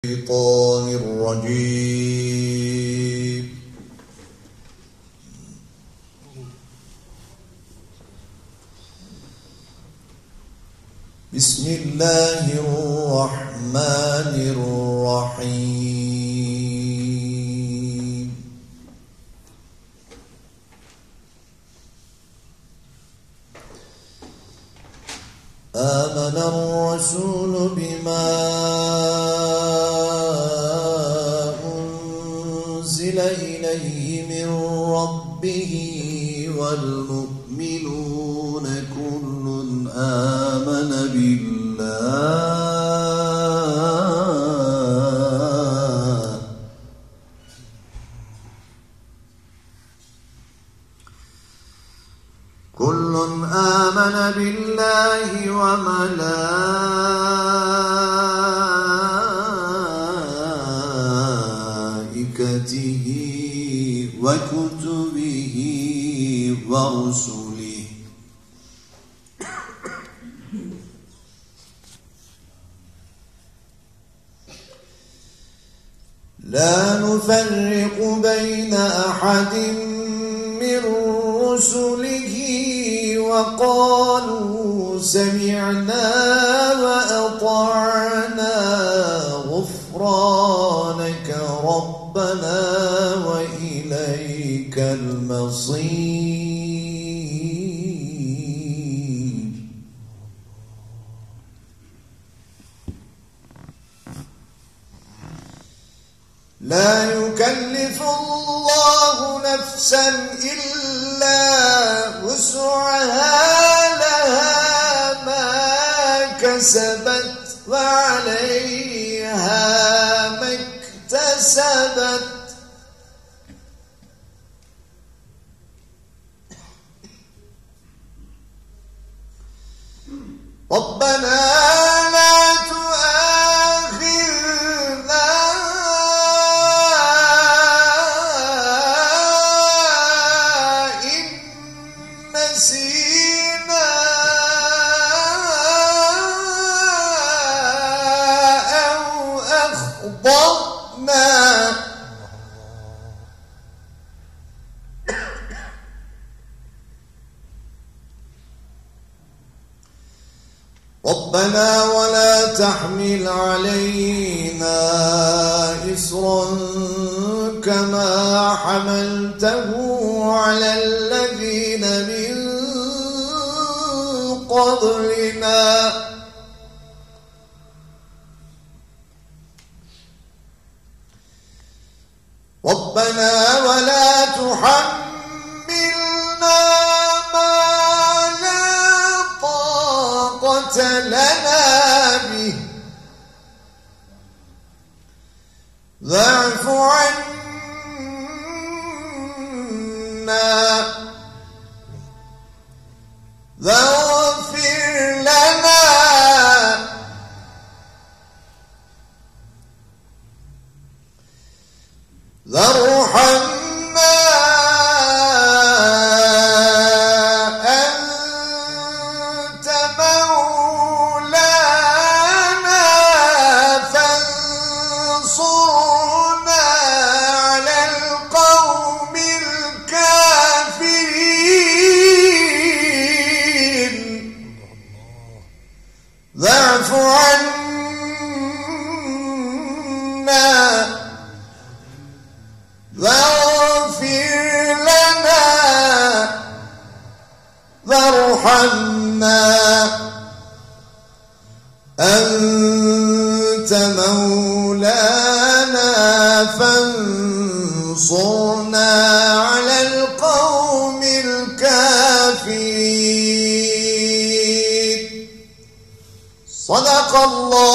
الشيطان الرجيم. بسم الله الرحمن الرحيم. آمن الرسول بما أنزل إليه من ربه والمؤمنون كل آمن بالله وملائكته وكتبه ورسله لا نفرق بين أحد من رسله وقالوا سمعنا وأطعنا غفرانك ربنا وإليك المصير. لا يكلف الله نفسا إلا وسعها لها ما كسبت وعليها ما اكتسبت. ربنا لا تؤاخذنا إن نسينا أو أخطأنا. ربنا ولا تحمل علينا إصرا كما حملته على الذين من قبلنا. ربنا ولا تحملنا ما لا طاقة لنا به واعف عنا واغفر لنا وارحمنا أنت مولانا فانصرنا على القوم الكافرين. واعف عنا واغفر لنا وارحمنا أنت مولانا فانصرنا على القوم الكافرين. صدق الله